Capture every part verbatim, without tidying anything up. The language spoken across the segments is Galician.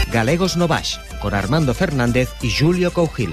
Galegos no Baix, con Armando Fernández y Julio Cougil.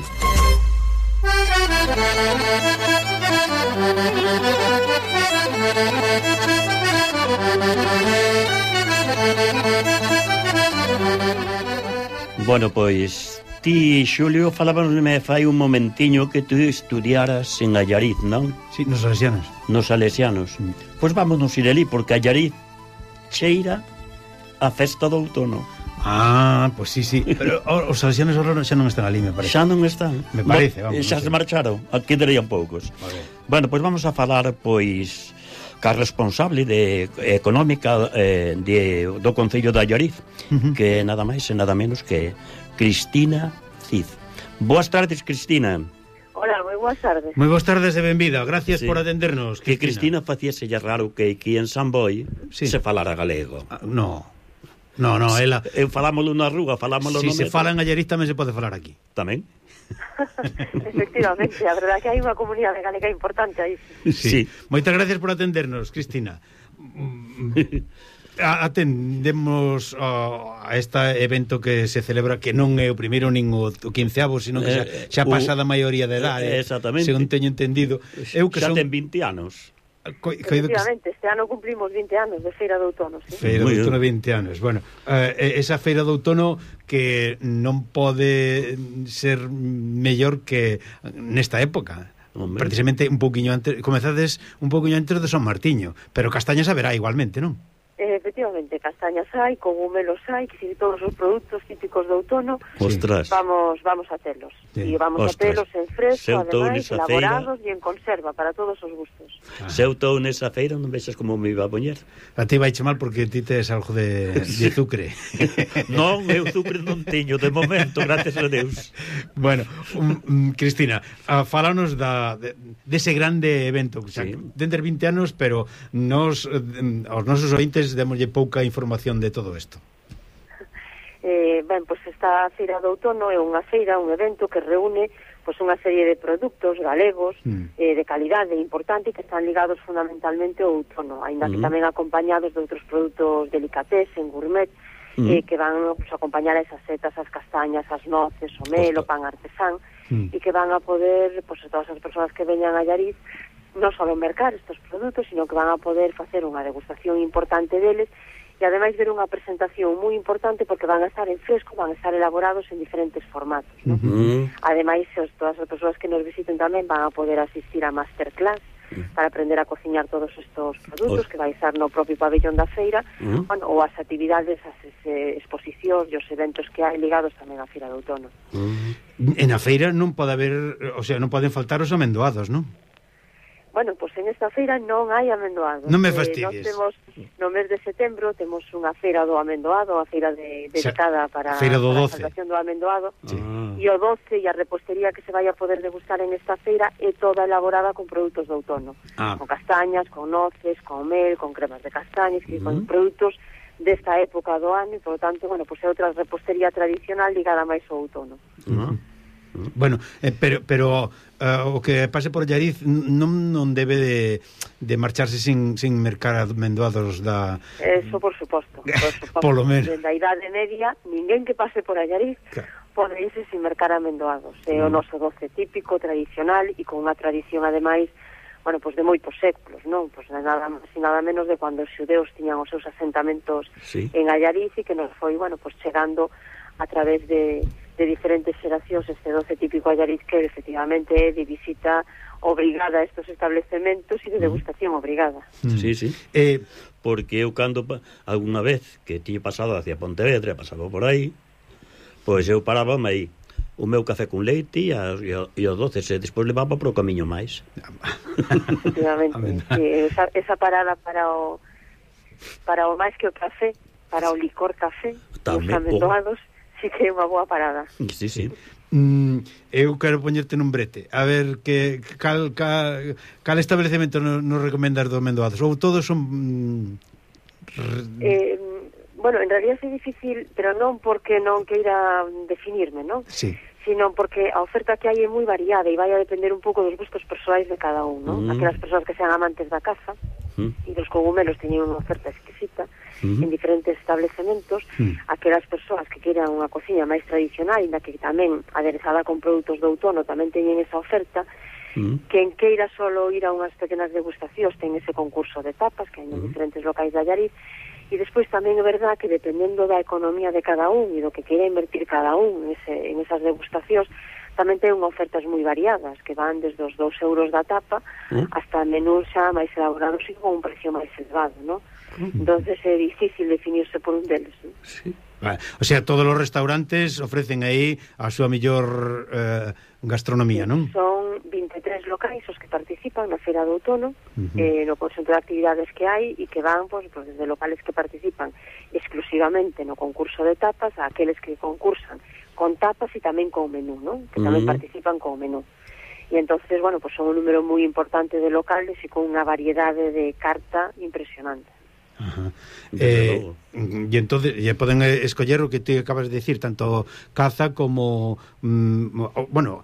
Bueno, pois ti, Xulio, falábanosme fai un momentiño que tú estudiaras en Allariz, non? Sí, nos salesianos. Nos salesianos. Mm. Pois vámonos ir ali, porque Allariz cheira a festa do outono. Ah, pois pues sí, sí. Pero os salesianos ahora xa non están ali, me parece. Xa non están? Me parece, vamos. Xa se marcharon, aquí darían poucos. Okay. Bueno, pois vamos a falar, pois, ca responsable de económica eh, de, do Concello de Allariz, uh-huh. que nada máis e nada menos que Cristina Cid. Boas tardes, Cristina. Hola, moi boas tardes. Moi boas tardes e benvida, gracias sí. por atendernos, Cristina. Que Cristina facíaselle raro que aquí en San Boi sí. se falara galego. Ah, no, no, no, ela... Eu falámolo na rúa, falámolo si no... Se fala en Allariz tamén se pode falar aquí. Tamén? Efectivamente, a verdade que hai unha comunidade galega importante aí. Sí. sí. Moitas gracias por atendernos, Cristina. Atendemos uh, a este evento que se celebra, que non é o primeiro nin o quinceavo, sino que xa, xa pasa da maioría de edad, eh, exactamente, según teño entendido. Eu que xa son... ten vinte anos. Co Efectivamente, este ano cumplimos vinte anos de Feira de Outono, sí? Feira de Outono, vinte anos. Bueno, eh, esa Feira de Outono que non pode ser mellor que nesta época. Hombre. Precisamente un poquinho antes, comezades un poquinho antes de San Martiño, pero castañas haberá igualmente, non? Efectivamente, castañas hai, cogumelos hai, que si todos os produtos típicos de outono, ostras, vamos vamos a telos. Sí. E vamos ostras. a telos en fresco, ademais, elaborados e en conserva para todos os gustos. Ah. Se eu estou nesa feira non vexas como me iba a poñer. A ti vai chamar porque ti tes algo de, de azucre. Non, eu azucre non teño de momento, gracias a Deus. Bueno, um, um, Cristina, uh, falanos da, de, dese grande evento, o sea, sí. dende vinte anos, pero nos, uh, aos nosos ointes demoslle pouca información de todo isto. Eh, ben, pois pues esta Feira de Outono é unha feira, un evento que reúne pois pues, unha serie de produtos galegos mm. eh, de calidade importante que están ligados fundamentalmente ao outono, ainda mm. que tamén acompañados de outros produtos delicatessen, gourmet, mm. eh, que van pues, acompañar a esas setas, as castañas, as noces, o mel, o pan artesán, mm. e que van a poder, pois pues, todas as persoas que veñan a Allariz non só mercar estes produtos, sino que van a poder facer unha degustación importante deles e ademais ver unha presentación moi importante porque van a estar en fresco, van a estar elaborados en diferentes formatos, ¿no? Uh-huh. Ademais, todas as persoas que nos visiten tamén van a poder asistir a masterclass uh-huh. para aprender a cociñar todos estes produtos, uh-huh. que vai estar no propio pabellón da feira, uh-huh. bueno, ou as actividades, as eh, exposicións e os eventos que hai ligados tamén á Feira de Outono. Uh-huh. En a feira non pode haber, o sea, non poden faltar os amendoados, non? Bueno, pois pues en esta feira non hai amendoado. Non me fastidies. Eh, nós temos, no mes de setembro, temos unha feira do amendoado, a feira de, dedicada para, feira do para a doce. exaltación do amendoado. Sí. E o doce e a repostería que se vai a poder degustar en esta feira é toda elaborada con produtos de outono. Ah. Con castañas, con noces, con mel, con cremas de castañas, uh-huh. con produtos desta época do ano, e, por lo tanto, bueno, pois pues é outra repostería tradicional ligada máis ao outono. Uh-huh. Bueno, eh, pero pero uh, o que pase por Allariz non non debe de, de marcharse sin, sin mercar amendoados da... Eso, por suposto. Por suposto. Polo menos. Da idade media, ninguén que pase por Allariz claro. pode irse sin mercar amendoados. É mm. o noso doce típico, tradicional, e con unha tradición, ademais, bueno, pues de moitos séculos, non? Pues nada máis e nada menos de cando os xudeus tiñan os seus asentamentos sí. en Allariz e que nos foi, bueno, pues chegando a través de... de diferentes xeracións este doce típico Allariz que efectivamente é de visita obrigada a estos establecementos e de degustación obrigada. Mm. Sí, sí. Eh, porque eu cando alguna vez que ti pasado hacia Pontevedra, pasaba por aí, pois eu paraba aí o meu café con leite e, a, e, a, e os doces e despois levaba para o camiño máis. Efectivamente. esa, esa parada para o para o máis que o café, para o licor café, os amendoados, oh. sí que é unha boa parada. Sí, sí. Mm, eu quero poñerte nun brete. A ver, que cal, cal, cal establecemento nos, nos recomendas dos amendoados? Ou todos son... Mm, eh, bueno, en realidad é difícil, pero non porque non queira definirme, non? Sí. Sino porque a oferta que hai é moi variada e vai a depender un pouco dos gustos persoais de cada un, non? Mm. Aquelas persoas que sean amantes da caza mm. e dos cogumelos teñen unha oferta exquisita, uh-huh. en diferentes establecementos, uh-huh. aquelas persoas que queiran unha cociña máis tradicional, ainda que tamén aderezada con produtos de outono tamén teñen esa oferta, uh-huh. quen queira solo ir a unhas pequenas degustacións ten ese concurso de tapas que hai en uh-huh. diferentes locais de Allariz. E despois tamén é verdad que dependendo da economía de cada un e do que queira invertir cada un en, ese, en esas degustacións, tamén ten ofertas moi variadas, que van desde os dous euros da tapa ¿Eh? hasta menús xa máis elaborados e con un precio máis elevado, ¿no? Uh-huh. Entonces é difícil definirse por un deles, ¿no? Sí. Vale. O sea, todos os restaurantes ofrecen aí a súa mellor eh, gastronomía, non? Son vinte e tres locais os que participan na Feira de Outono, uh-huh. eh, no conxunto de actividades que hai e que van, pues, pues, desde locales que participan exclusivamente no concurso de tapas a aqueles que concursan con tapas e tamén con menú, ¿no? Que tamén uh-huh. participan con menú. E entonces, bueno, pues son un número moi importante de locales e con unha variedade de carta impresionante. Ajá. Eh, e entonces ya poden escoller o que te acabas de decir, tanto caza como mm, o, bueno,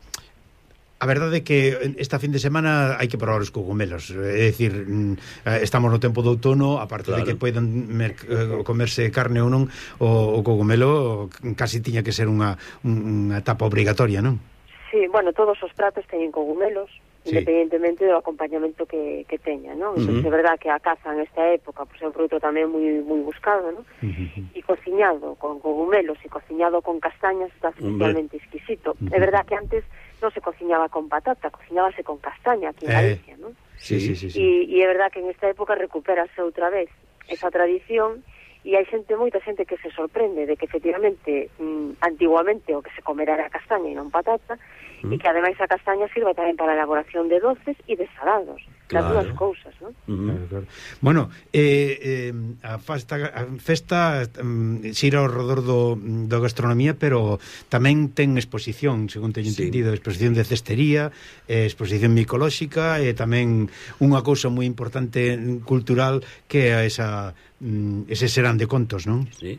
a verdade é que esta fin de semana hai que probar os cogumelos, é dicir, estamos no tempo de outono, aparte claro. de que poden comerse carne ou non, o, o cogumelo casi tiña que ser unha, unha etapa obrigatoria, non? Sí, bueno, todos os pratos teñen cogumelos, sí. independentemente do acompañamento que, que teña, ¿no? Uh-huh. Entón, é verdad que a caza en esta época pues, é un produto tamén moi moi buscado, ¿no? Uh-huh. E cociñado con cogumelos e cociñado con castañas está especialmente uh-huh. exquisito. Uh-huh. É verdad que antes non se cociñaba con patata, cociñábase con castaña aquí en Galicia, eh, ¿no? Sí, sí, sí, sí. E, e é verdad que en esta época recupérase outra vez esa tradición. E hai xente, moita xente que se sorprende de que efectivamente mm, antiguamente o que se comera era castaña e non patata mm. e que ademais a castaña sirva tamén para a elaboración de doces e de salados, claro. das dúas cousas, non? Mm. Claro, claro. Bueno, eh, eh, a festa, a festa um, xira ao redor do, do gastronomía, pero tamén ten exposición, según teño sí. entendido, exposición de cestería, eh, exposición micolóxica e tamén unha cousa moi importante cultural que é esa ese serán de contos, non? Sí.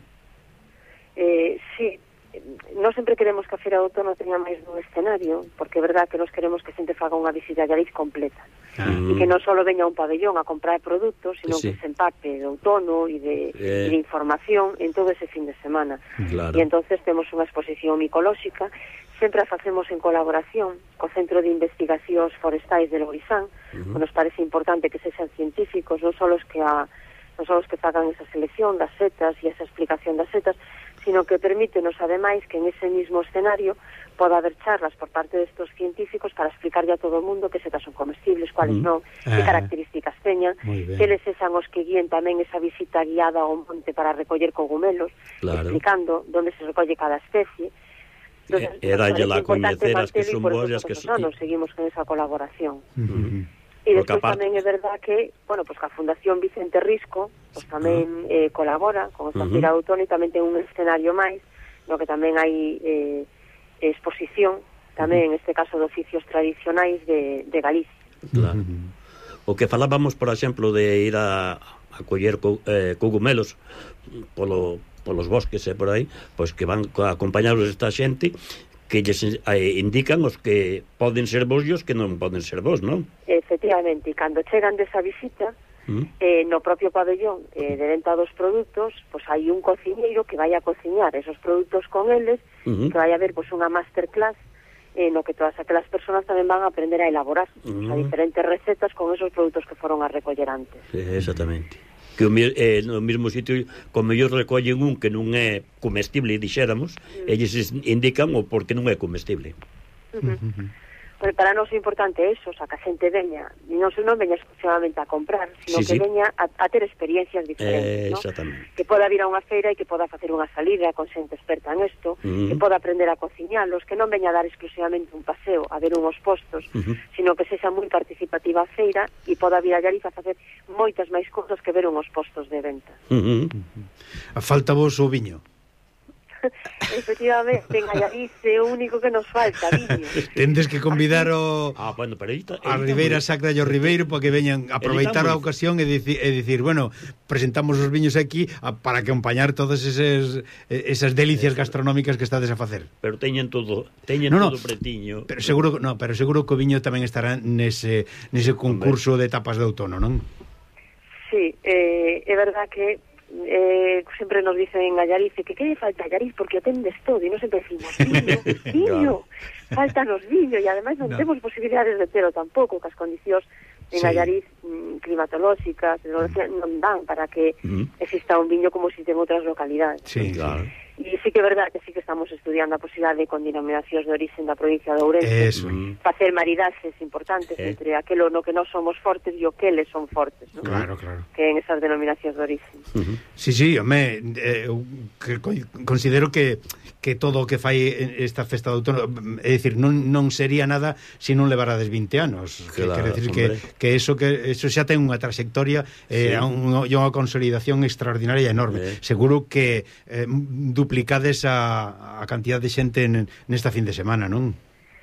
Eh, sí. Non sempre queremos que a Feira de Outono teña máis dun escenario, porque é verdad que nos queremos que xente faga unha visita a Allariz completa. Ah. E que non só veña un pabellón a comprar produtos, sino sí. que se empape de outono e de, eh. de información en todo ese fin de semana. Claro. E entonces temos unha exposición micolóxica, sempre a facemos en colaboración co Centro de Investigacións Forestais de Lourizán, uh-huh. nos parece importante que sexan científicos, non só os que a non só os que fagan esa selección das setas e esa explicación das setas, sino que permítenos, ademais, que en ese mismo escenario poda haber charlas por parte destos científicos para explicarlle a todo o mundo que setas son comestibles, cuáles mm. non, que ah, características teñan, que eles sean os que guíen tamén esa visita guiada ao monte para recoller cogumelos, claro. explicando onde se recolle cada especie. Entonces, eh, era ya la coñecer as que son boas e as que son... Nos seguimos con esa colaboración. Uh-huh. E despois aparte... tamén é verdad que, bueno, pues que a Fundación Vicente Risco pues tamén uh-huh. eh, colabora con esta uh-huh. Feira de Outono e tamén ten un escenario máis no que tamén hai eh, exposición tamén, uh-huh. en este caso, de oficios tradicionais de, de Galicia. Claro. Uh-huh. O que falábamos, por exemplo, de ir a, a coller co, eh, cogumelos polo, polos bosques e por aí, pois que van acompañados esta xente que lles eh, indican os que poden ser vos e os que non poden ser vos, non? Efectivamente, e cando chegan desa visita, mm. eh, no propio pabellón eh, de venta dos produtos, pois hai un cociñeiro que vai a cociñar esos produtos con eles, mm-hmm. que vai a haber pois, unha masterclass eh, no que todas aquelas persoas tamén van a aprender a elaborar mm. a diferentes recetas con esos produtos que foron a recoller antes. Sí, exactamente. Que o, eh, no mesmo sitio, como ellos recollen un que non é comestible, dixéramos, mm. eles indican o por que non é comestible. Uh-huh. Uh-huh. Pero para nós é importante eso, o sea, que a xente veña, e non, non veña exclusivamente a comprar, sino sí, que sí. veña a, a ter experiencias diferentes, eh, ¿no? Exactamente. Que poda vir a unha feira e que poda facer unha salida con xente experta en isto, uh-huh. que poda aprender a cociñalos, que non veña a dar exclusivamente un paseo a ver unhos postos, uh-huh. sino que sexa moi participativa a feira e poda vir a Allariz a facer moitas máis cousas que ver unhos postos de venta. Uh-huh. Uh-huh. A falta vos o viño. Efectivamente, en Allariz é o único que nos falta, viño. Tendes que convidar o ah, bueno, pero aí ta, a Ribeira Sacra e o Ribeiro para que veñan a aproveitar a ocasión e dicir, e dicir, bueno, presentamos os viños aquí a, para que acompañar todas esas esas delicias gastronómicas que estades a facer. Pero teñen todo, teñen no, todo no, pretiño. Pero seguro, no, pero seguro que o viño tamén estará nese nese concurso Hombre. de tapas de outono, non? Sí, eh, é verdad que eh, sempre nos dicen en Allariz que que lle falta Allariz porque o tendes todo, e non sempre decimos viño, viño, faltanos viño, e ademais non no. temos posibilidades de telo tampouco, que as condicións en sí. Allariz mm, climatolóxicas mm. non dan para que mm. exista un viño como si ten outras localidades. Sí, claro. E sí que é verdad que sí que estamos estudiando a posibilidade con denominacións de origen da provincia de Ourense, Eso. facer maridaxes importantes eh. entre aquelo no que non somos fortes e o que eles son fortes, ¿no? Claro, claro. Que en esas denominacións de origen. Uh-huh. Sí, sí, home, eh, que considero que que todo o que fai esta festa de outono, é dicir, non, non sería nada se non levarades vinte anos. Claro, quer decir que, que eso que eso xa ten unha trayectoria e eh, sí. unha, unha consolidación extraordinaria e enorme. Eh. Seguro que eh, duplicades a, a cantidad de xente en, nesta fin de semana, non?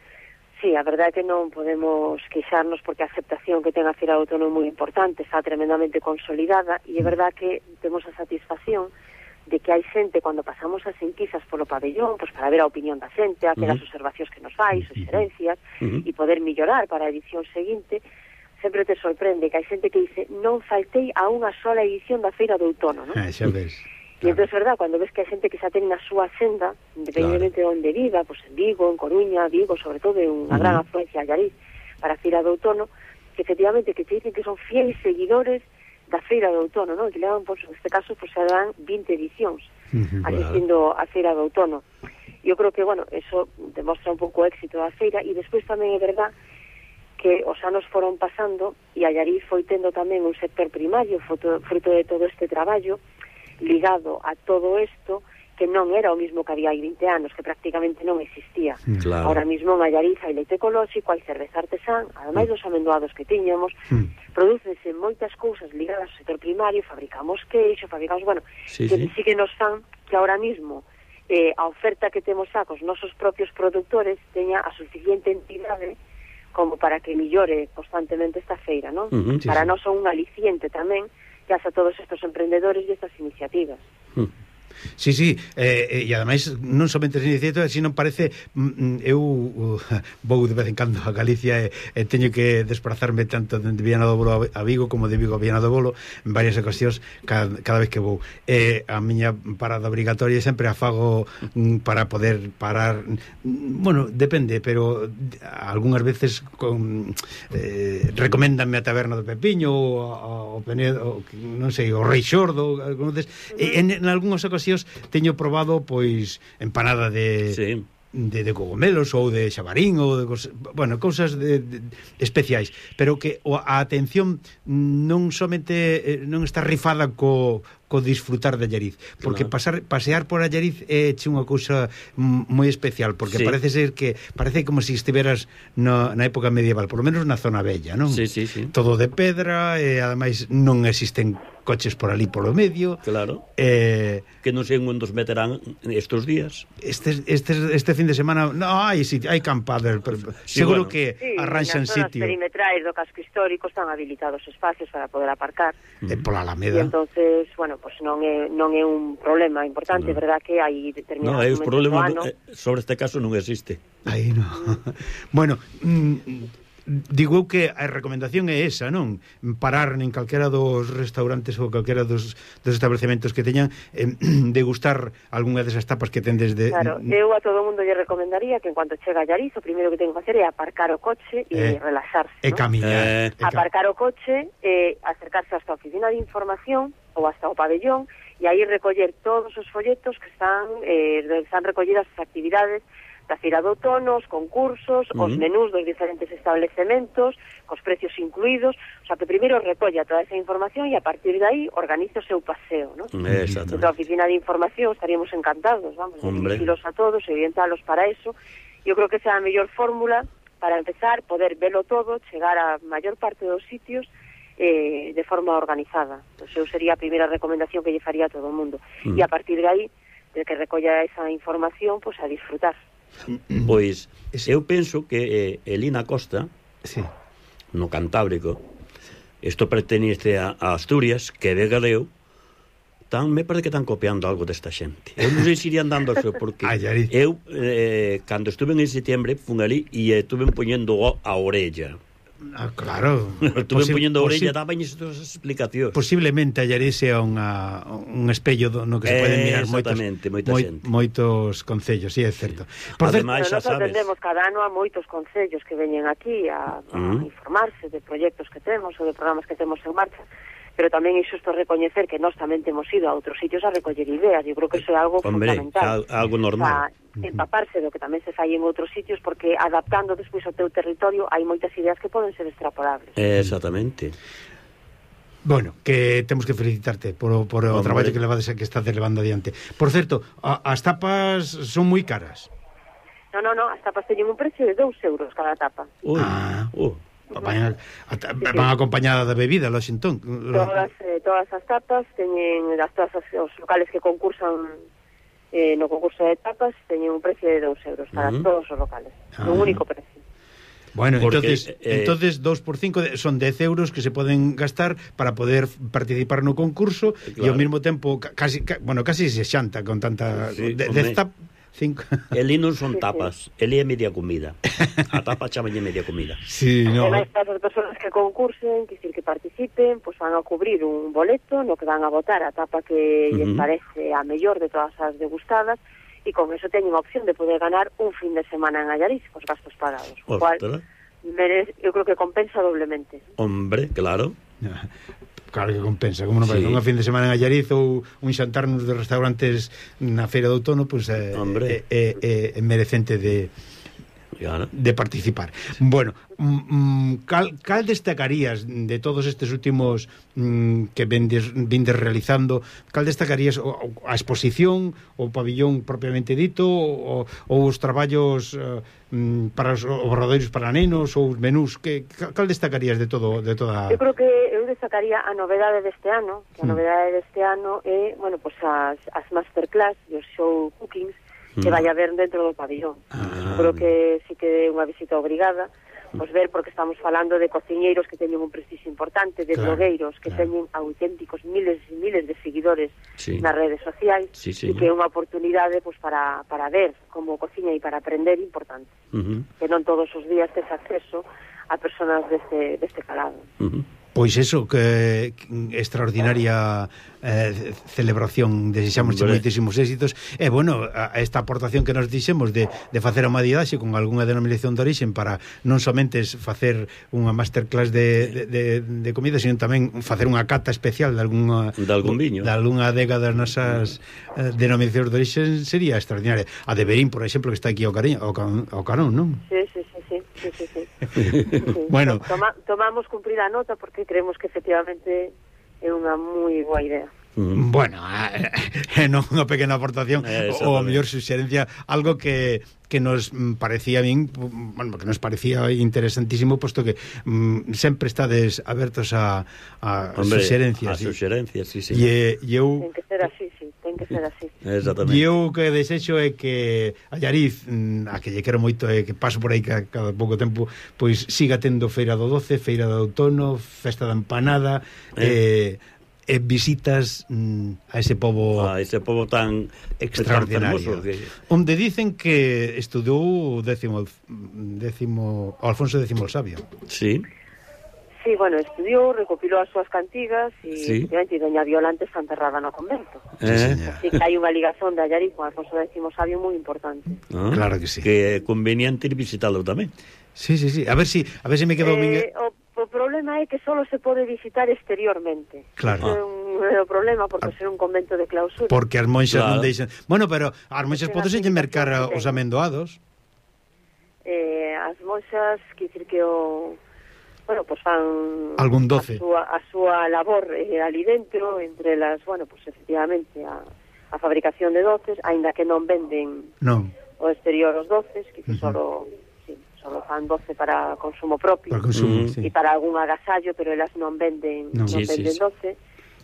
Sí, a verdade é que non podemos queixarnos porque a aceptación que ten a Feira de Outono é moi importante, está tremendamente consolidada e é verdade que temos a satisfacción de que hai xente, cando pasamos as enquisas polo pabellón, pois para ver a opinión da xente, a ver uh -huh. as observacións que nos fai, suxerencias, uh -huh. e poder mellorar para a edición seguinte, sempre te sorprende que hai xente que dice non faltei a unha sola edición da Feira de Outono, non? Ah, xa ves. E entón é verdad, cando ves que hai xente que xa ten na súa senda, independentemente claro. de onde viva, pois en Vigo, en Coruña, Vigo, sobre todo, é unha uh -huh. gran afluencia a Allariz para a Feira de Outono, que efectivamente que te dicen que son fieles seguidores da Feira de Outono, ¿no? Que levan, pois, neste caso, pois, se dan vinte edicións uh -huh, asistindo a Feira de Outono. Eu creo que, bueno, eso demostra un pouco o éxito da feira, e despois tamén é verdad que os anos foron pasando e Allariz foi tendo tamén un sector primario fruto, fruto de todo este traballo ligado a todo isto, que non era o mismo que había hai vinte anos, que prácticamente non existía. Claro. Ahora mismo en Allariz hai leite ecolóxico, hai cerveza artesán, ademais mm. dos amendoados que tiñamos, mm. prodúcense moitas cousas ligadas ao sector primario, fabricamos queixo, fabricamos, bueno, sí, que sí. sí que nos fan que ahora mismo eh, a oferta que temos xa cos nosos propios productores teña a suficiente entidade como para que millore constantemente esta feira, non? Uh -huh, sí, para sí. nós son un aliciente tamén, que hace a todos estos emprendedores e estas iniciativas. Uh. Sí, sí, eh, e ademais non somente as iniciativas, sino parece mm, eu uh, vou de vez en cando a Galicia e, e teño que desplazarme tanto de Viana do Bolo a Vigo como de Vigo a Viana do Bolo en varias ocasións cada, cada vez que vou. E a miña parada obrigatoria sempre a fago mm, para poder parar, mm, bueno, depende, pero algunhas veces con, eh, recoméndanme a Taberna do Pepiño ou o Penedo, non sei, o Rei Xordo, algún veces, e en, en algunhas ocasións teño probado pois empanada de sí. de, de cogomelos ou de xabarín ou de cosas, bueno, cousas de, de, especiais, pero que a atención non somente eh, non está rifada co co disfrutar de Allariz, porque claro. pasar, pasear por Allariz é che unha cousa moi especial, porque sí. parece ser que parece como se si estiveras no, na época medieval, por lo menos na zona bella, non? Sí, sí, sí. Todo de pedra, e ademais non existen coches por ali polo medio. Claro. Eh, que non sei onde os meterán estes días. Este, este, este fin de semana, no, hai, sí, hai campadas, sí, seguro bueno. que sí, arranxan sitio. Nas zonas perimetrais do casco histórico están habilitados espacios para poder aparcar. E pola Alameda. E entonces, bueno, pues non é non é un problema importante, é no. verdad que hai determinados no, momentos problema, do ano. Sobre este caso non existe. Aí non. Bueno, mm, digo eu que a recomendación é esa, non? Parar en calquera dos restaurantes ou calquera dos, dos establecementos que teñan, eh, degustar algunha desas tapas que ten desde... Claro, eu a todo o mundo lle recomendaría que en cuanto chega a Allariz, o primeiro que ten que facer é aparcar o coche e eh, relaxarse, e camiñar. Eh, aparcar o coche e acercarse hasta a oficina de información ou hasta o pabellón e aí recoller todos os folletos que están eh, están recollidas as actividades da Feira de Outono, os concursos, uh -huh. os menús dos diferentes establecementos, cos precios incluídos, o sea, que primeiro recolla toda esa información e a partir de aí organiza o seu paseo, ¿no? Exactamente. Desde a oficina de información estaríamos encantados, vamos, de dirigilos a todos e orientalos para eso. Eu creo que esa é a mellor fórmula para empezar, poder velo todo, chegar a maior parte dos sitios eh, de forma organizada. Entón, eu sería a primeira recomendación que lle faría a todo o mundo. Uh -huh. E a partir de aí, de que recolla esa información, pues a disfrutar. Pois eu penso que eh, Elina Costa sí. no Cantábrico, isto pertenece a, a Asturias, que de Galeo, tan, me parece que están copiando algo desta xente. Eu non sei se irían dando eso, porque eu, eh, cando estuve en setembro, fun ali e estuve poñendo a orella Ah, claro. Estuve Posi poñendo a orella, posi dabañes todas as explicacións. Posiblemente Allariz sea unha, un espello do, no que se poden mirar moitos, moita moi, xente. moitos concellos, sí, é certo. Por certo, Ademais, xa Nós sabes. atendemos cada ano a moitos concellos que veñen aquí a, a Mm. informarse de proxectos que temos ou de programas que temos en marcha, pero tamén é xusto recoñecer que nós tamén temos ido a outros sitios a recoller ideas. Eu creo que iso é algo Hombre, fundamental. al- algo normal. O sea, empaparse do que tamén se fai en outros sitios, porque adaptando despois ao teu territorio hai moitas ideas que poden ser extrapolables. Eh, exactamente. bueno, que temos que felicitarte por, o- por o Hombre. traballo que levades que estás levando adiante. Por certo, a, as tapas son moi caras. No, no, no, as tapas teñen un precio de dous euros cada tapa. Ui, Ah. uh. Van, van acompañada da bebida, lox entón. Todas, eh, todas as tapas teñen, as todas as, os locales que concursan eh, no concurso de tapas teñen un precio de dous euros para Ujú. todos os locales, Ah. un único precio. Bueno, Porque, entonces, eh, entonces dos por cinco de- son dez euros que se poden gastar para poder participar no concurso e Claro. ao mesmo tempo ca- casi ca, bueno, casi se xanta con tanta Sí, de, hombre. dez tap, cinco. Elí non son tapas, elí é media comida. A tapa chamalle media comida. Sí, no. E máis para as persoas que concursen, que decir que participen, pois van a cubrir un boleto no que van a votar a tapa que lles Ujú. parece a mellor de todas as degustadas, e con eso teñen a opción de poder ganar un fin de semana en Allariz cos gastos pagados, o cual Ostras, merece, eu creo que compensa doblemente. hombre, claro. Claro que compensa, como non vai, Sí. unha fin de semana en Allariz ou un xantar nos de restaurantes na feira de outono, pois pues, Hombre. é, é, é merecente de Claro. de participar. Bueno, mm, cal, cal destacarías de todos estes últimos mm, que vendes, vindes realizando, cal destacarías o, o, a exposición, o pabillón propiamente dito, ou, ou os traballos uh, mm, para os obradoiros para nenos, ou os menús, que, cal destacarías de todo de toda... Eu creo que eu destacaría a novedade deste ano, que a Mm. novedade deste ano é, bueno, pues as, as masterclass e os show cookings que Mm. vai haber dentro do pabillón. Ah. Eu creo que sí que é unha visita obrigada, pois ver, porque estamos falando de cociñeiros que teñen un prestigio importante, de Claro, blogueiros que claro. teñen auténticos miles e miles de seguidores Sí. nas redes sociais, Sí, e señor. que é unha oportunidade pois para, para ver como cociña e para aprender importante, Uh -huh. que non todos os días tes acceso a persoas deste, deste calado. Uh -huh. Pois eso, que, que extraordinaria eh, celebración, desexamos Hombre. moitísimos éxitos e bueno, a, a esta aportación que nos dixemos de, de facer a humanidade con algunha denominación de orixen para non somente facer unha masterclass de, de, de, de comida, sino tamén facer unha cata especial de algunha De algún viño. de algunha adega das nosas eh, denominacións de orixen sería extraordinaria. A de Berín, por exemplo, que está aquí ao, cariño, ao, can, ao Carón, non? Sí, sí, sí, sí, sí, sí, sí. Sí. Bueno. Toma, tomamos cumprir a nota porque creemos que efectivamente é unha moi boa idea. Uh -huh. Bueno, eh, non unha pequena aportación Eh, ou a exactamente. mellor suxerencia, algo que que nos mm, parecía a min, bueno, que nos parecía interesantísimo, posto que mm, sempre estades abertos a, a Hombre, suxerencias. a suxerencias, sí, sí. E, e eu Ten que ser así, sí, ten que ser así. Exactamente. E eu que desexo é que a Allariz, mm, a que lle quero moito e que paso por aí cada, cada pouco tempo, pois siga tendo Feira do doce, Feira do outono, Festa da Empanada, eh, e visitas mm, a ese pobo A ese pobo tan extraordinario. tan fermoso que... Onde dicen que estudou o décimo, décimo o Alfonso décimo el Sabio. Sí. Sí, bueno, estudiou, recopilou as súas cantigas e, Sí. efectivamente, doña Violante está enterrada no convento. Eh, Así que hai unha ligazón de Allariz con Alfonso décimo Sabio moi importante. ah, Claro que sí. Que é conveniente ir visitalo tamén. Sí, sí, sí. A ver si a ver si me quedo Eh, o, o problema é que solo se pode visitar exteriormente. Claro. Ese é un é o problema, porque ser un convento de clausura. porque as monxas Claro. non deixan. Bueno, pero as monxas Porque podese as mercar indicacións que os amendoados. Eh, as monxas, que dicir que o... Bueno, pues fan Algún doce. a súa, a súa labor eh, ali dentro, entre las, bueno, pues efectivamente a, a fabricación de doces, aínda que non venden Non, o exterior os doces, que Ujú. solo, sí, solo fan doce para consumo propio para consumo, Mm. sí. e para algún agasallo, pero elas non venden, Non. non Sí, sí, venden sí. doce.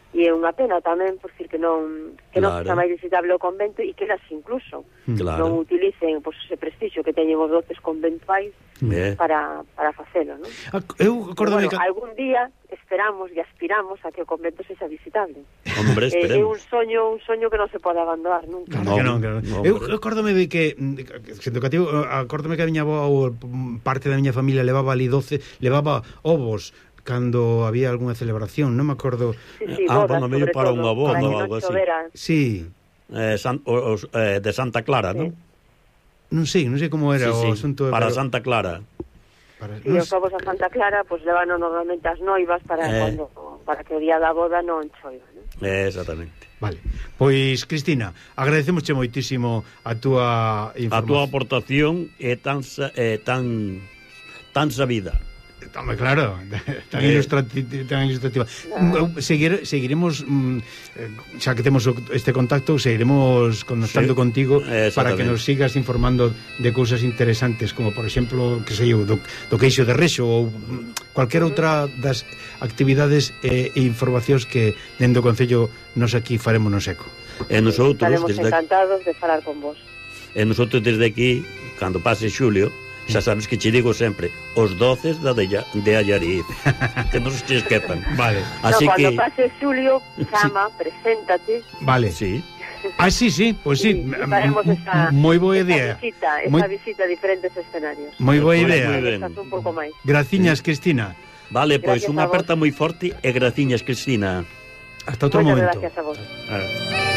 e é unha pena tamén, por decir que non que non Claro. está máis visitable o convento e que elas incluso Claro. non utilicen pois, ese prestigio que teñen os doces conventuais Eh. para, para facelo, non? Ac- Eu acórdame Bueno, que... algún día esperamos e aspiramos a que o convento sexa visitable. Hombre, Eh, é esperemos. un soño, un soño que non se pode abandonar nunca. Claro que non, claro. No, Eu hombre. acórdame de que sendo que tivo, acórdame que a miña avó ou parte da miña familia levaba ali doce, levaba ovos cando había algunha celebración, non me acordo. Sí, sí, Ah, bodas, bueno, medio sobre para todo, unha boda para que ou non algo así. chovera. Sí, Eh, San, os, eh, de Santa Clara, Sí. non? non sei, non sei como era Sí, o sí, asunto para pero- Santa Clara. para, E non os ovos a Santa Clara, pois pues, levan normalmente as noivas para Eh. cuando para que o día da boda non choiva, non? Eh, exactamente. Vale. Pois Cristina, agradecemosche moitísimo a túa A información. túa aportación é tan sa- é tan tan sabida. Home, claro, tan, Eh. ilustrati tan ilustrativa. Mm, Seguir, seguiremos, mm, eh, xa que temos o- este contacto, seguiremos contactando Sí, contigo exactamente. para que nos sigas informando de cousas interesantes, como por exemplo, que sei eu, do, do queixo de rexo ou mm, cualquier outra das actividades e, e informacións que dentro do Concello nos aquí faremos no seco. E nosotros Estaremos desde encantados de falar con vos. e nosotros desde aquí, cando pase xulio, xa sabes que che digo sempre, os doces da de, Ya- de Allariz, que non se te esquepan. Vale, Así no, cuando que pase Xulio, chama, preséntate. vale. sí, Ah, sí, sí, pois sí, y faremos esa, moi boa esa idea. visita, esa Moi- visita a diferentes escenarios. Moi boa Pois idea. moi ben. Estás un pouco máis. Graciñas, Cristina. vale, pois Gracias unha a vos. aperta moi forte e graciñas, Cristina. Hasta outro Moitas momento. gracias a vos. Ah.